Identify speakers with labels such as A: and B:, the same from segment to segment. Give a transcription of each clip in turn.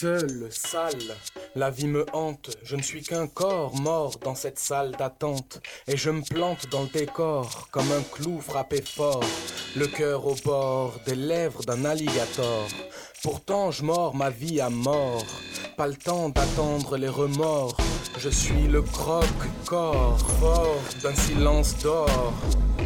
A: Seul, sale, la vie me hante. Je ne suis qu'un corps mort dans cette salle d'attente. Et je me plante dans le décor comme un clou frappé fort. Le cœur au bord des lèvres d'un alligator. Pourtant je mords ma vie à mort. Pas le temps d'attendre les remords. Je suis le croque-corps fort d'un silence d'or.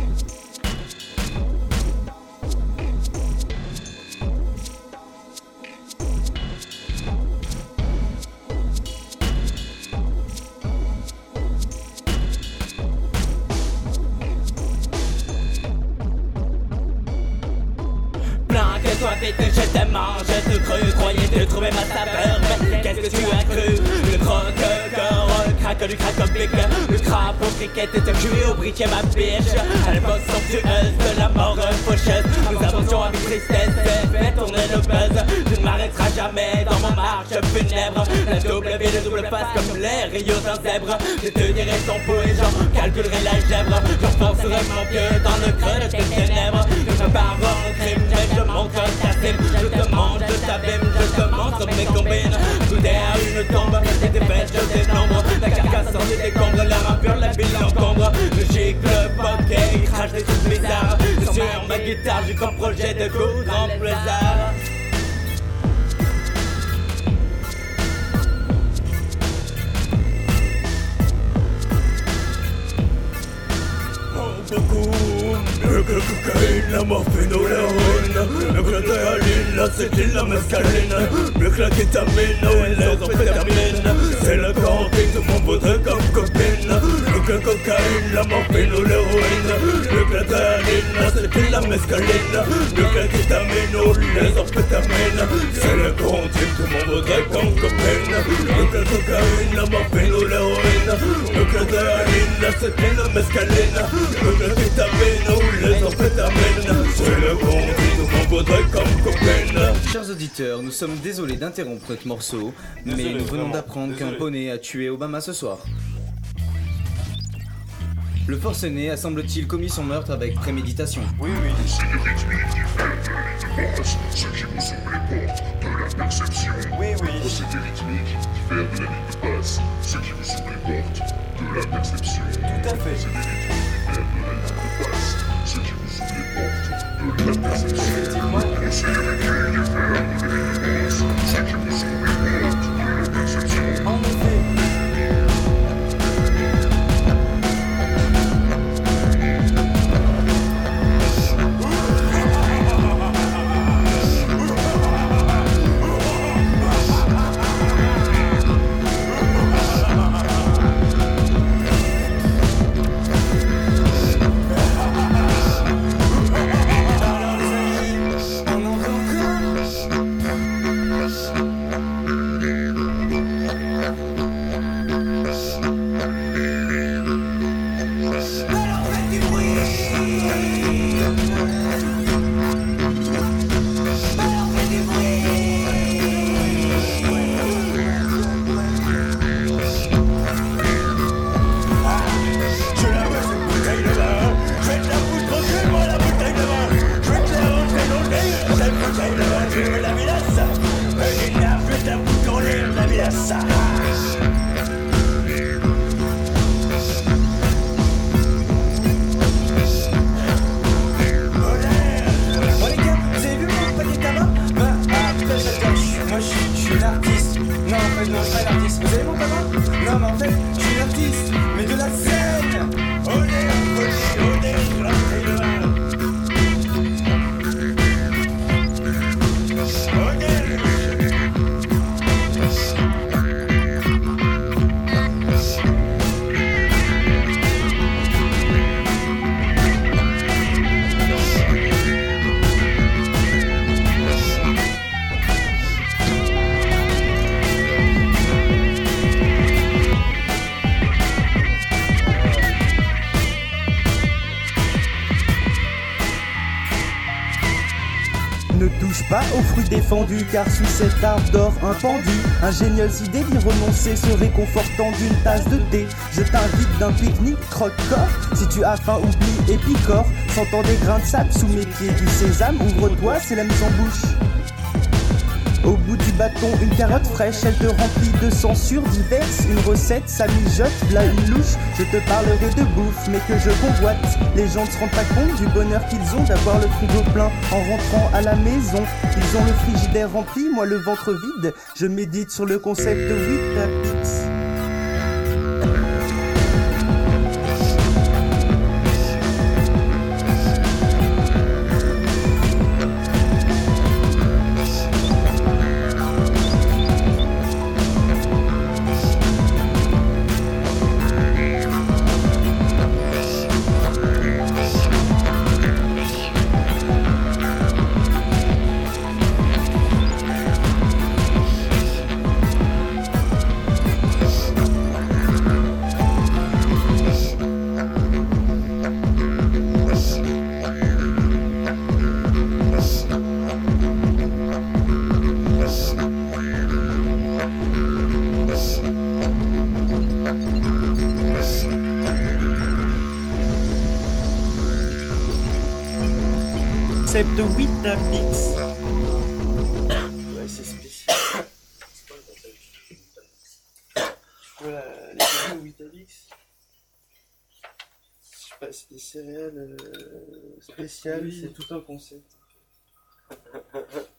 B: Toi vite, je te mange, je te creux, croyais te trouver ma saveur, mais qu'est-ce que tu as cru? Le croque-corps, craque du craque-oblique, le crapaud cricket et te cuit au briquet ma biche. À l'époque somptueuse de la mort faucheuse, nous avancions avec tristesse, fait tourner le buzz. Tu ne m'arrêteras jamais dans ma marche funèbre, la double V, le double face comme les rayons d'un zèbre. Je te dirai ton pot et j'en calculerai l'algèbre, j'enfoncerai mon pied dans le creux de tes ténèbres. Je me pars en crime, je montre ta cime, je te mange, je t'abîme, je te montre mes combines. Soudé à une tombe, et des bêtes, je dénombre. La carcasse en décombre, l'air impur, la ville encombre. Le gicle, le poké, il crache des trucs bizarres. Sur ma guitare, j'ai comme projet de coudre en plaisir.
C: Beaucoup mieux que cocaïne, la morphine ou l'héroïne. Mieux que l'adrénaline, l'acétyl, la mescaline. Mieux que la kétamine ou les amphétamines. C'est la cantine, tout le monde voudrait comme copine. Mieux que la cocaïne, la morphine ou l'héroïne. Mieux que l'adrénaline, l'acétyl, la mescaline. Mieux que la kétamine ou les amphétamines. C'est la cantine, tout le monde voudrait comme copine. Mieux que la cocaïne, la morphine ou l'héroïne. Mieux que l'adrénaline, l'acétyl, la mescaline. Le vitamine ou les amphétamines. C'est le bon tout le monde voudrait comme cocaine.
D: Chers auditeurs, nous sommes désolés d'interrompre notre morceau, mais nous venons d'apprendre qu'un poney a tué Obama ce soir. Le forcené a semble-t-il commis son meurtre avec préméditation.
E: Oui. C'est les rythmiques qui font de l'image, ce qui vous semble les portes de la perception.
F: Oui.
E: C'est les rythmiques qui font de la ligne de basse, ce qui vous semble les portes de la perception.
F: Tout à fait.
E: C'est les rythmiques qui font de la ligne de basse, ce qui vous semble les portes de la perception.
F: Effectivement.
E: C'est les rythmiques qui font de la ligne de basse, ce qui vous semble les portes de la perception.
F: En effet.
G: Pas aux fruits défendus, car sous cet arbre dort un pendu. Ingénieuse idée d'y renoncer, se réconfortant d'une tasse de thé. Je t'invite d'un pique-nique, croque-corps. Si tu as faim, oublie et picore. Sentant des grains de sable sous mes pieds, du sésame, ouvre-toi, c'est la mise en bouche. Au bout du bâton, une carotte fraîche, elle te remplit de censures diverses. Une recette, ça mijote, là une louche. Je te parlerai de bouffe, mais que je convoite. Les gens ne se rendent pas compte du bonheur qu'ils ont d'avoir le frigo plein en rentrant à la maison. Ils ont le frigidaire rempli, moi le ventre vide. Je médite sur le concept de 8 à Pix. De 8 à Pix.
F: Ouais, c'est spécial. Voilà, les gâteaux 8 à Pix. Je sais pas, c'est des céréales spéciales, c'est tout un concept.